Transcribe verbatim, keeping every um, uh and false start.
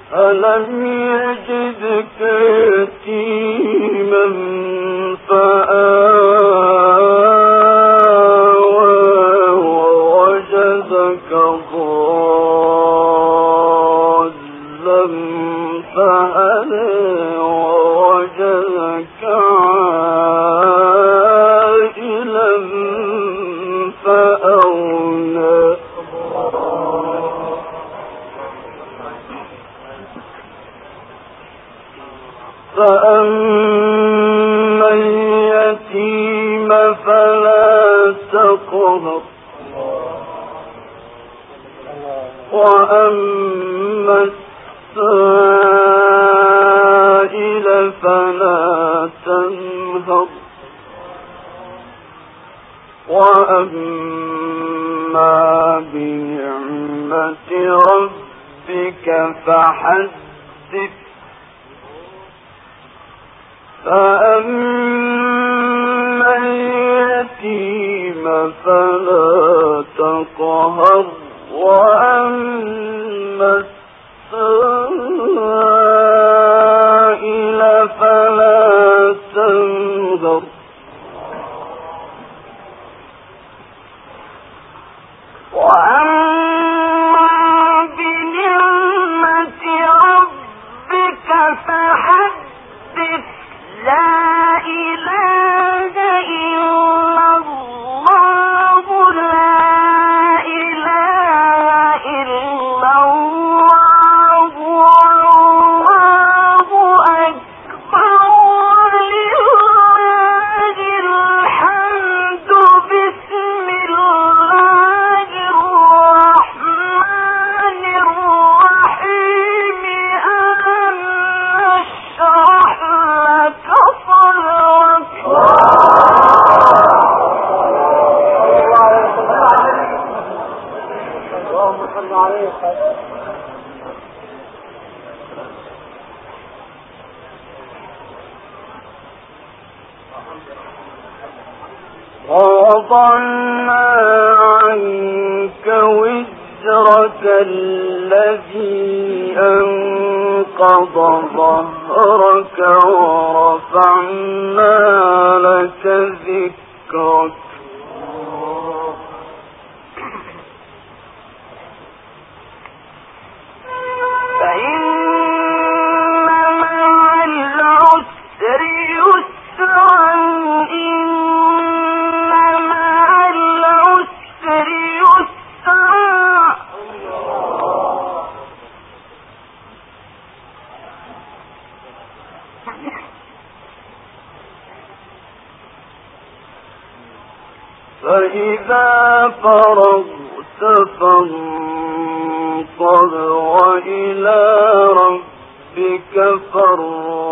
ألم يجدك يتيما فآوى ووجدك ضالا فهدى ووجدك عائلا فأغنى فأما اليتيم فلا تقهر وأما السائل فلا تنهر وأما بنعمة ربك فحدث فأما اليتيم فلا تقهر وأما السائل فلا تنهر وأما بنعمة ربك فحدث لا إله إلا الله لا إله إلا الله والله أكبر ولله الحمد بسم الله الرحمن الرحيم ألم نشرح لك صدرك اللهم صل عليه ووضعنا عنك وزرك الذي أنقض ظهرك ورفعنا لك ذكرك فإن مع العسر يسرا إن مع العسر يسرا فإذا فرغت فانصب وإلى ربك فارغب